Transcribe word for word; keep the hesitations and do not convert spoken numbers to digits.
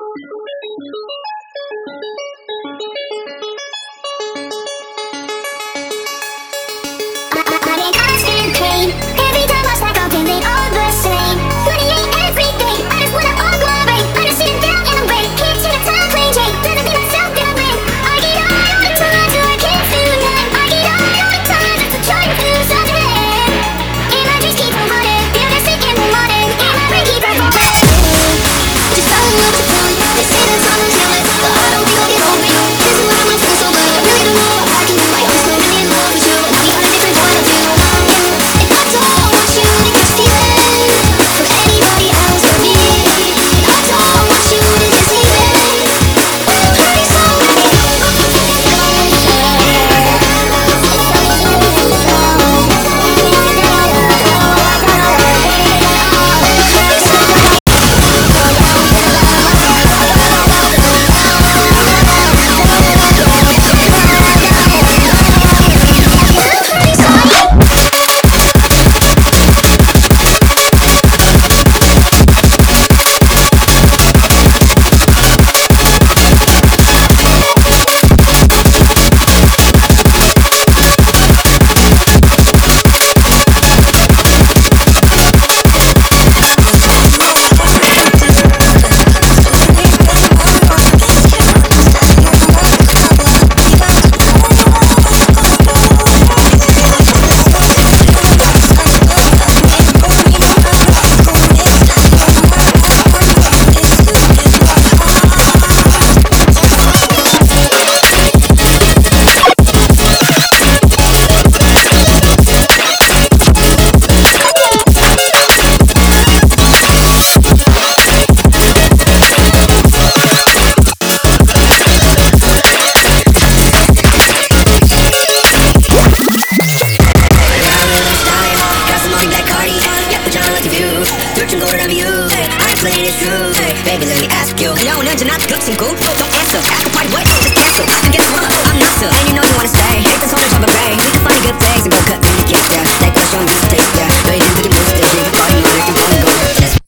constant pain. Every time I stack up and they all the same. Money ain't everything, I just wanna all glory. I just sit down and I'm great, can't see the time playing Jake. Doesn't be myself that I win. I get on all the time till I can't feel none. I get on all the time just to try and lose something. And my dreams keep on running, feel this sick in the morning. And my brain keep performing. Just don't know what to tell you. They say that time is healing, but I don't think I'll get over you. This is what I went through so bad, I really don't know what I can do. I always claimed to be in love with you, but we got a different point of view. If I don't want you to get stealing from anybody else but me, I don't want you to get stealing. Please don't let me go. Baby, let me ask you. Hello, ninja, not the good seem cool. No, don't answer. After party, what? Just cancel. And guess what? I'm NASA. And you know you wanna stay. Hate this whole job of rain. We can find good days and go cut through the cake, yeah. Take what's wrong, just taste, yeah. But you can do this, they drink a party, you wanna go. That's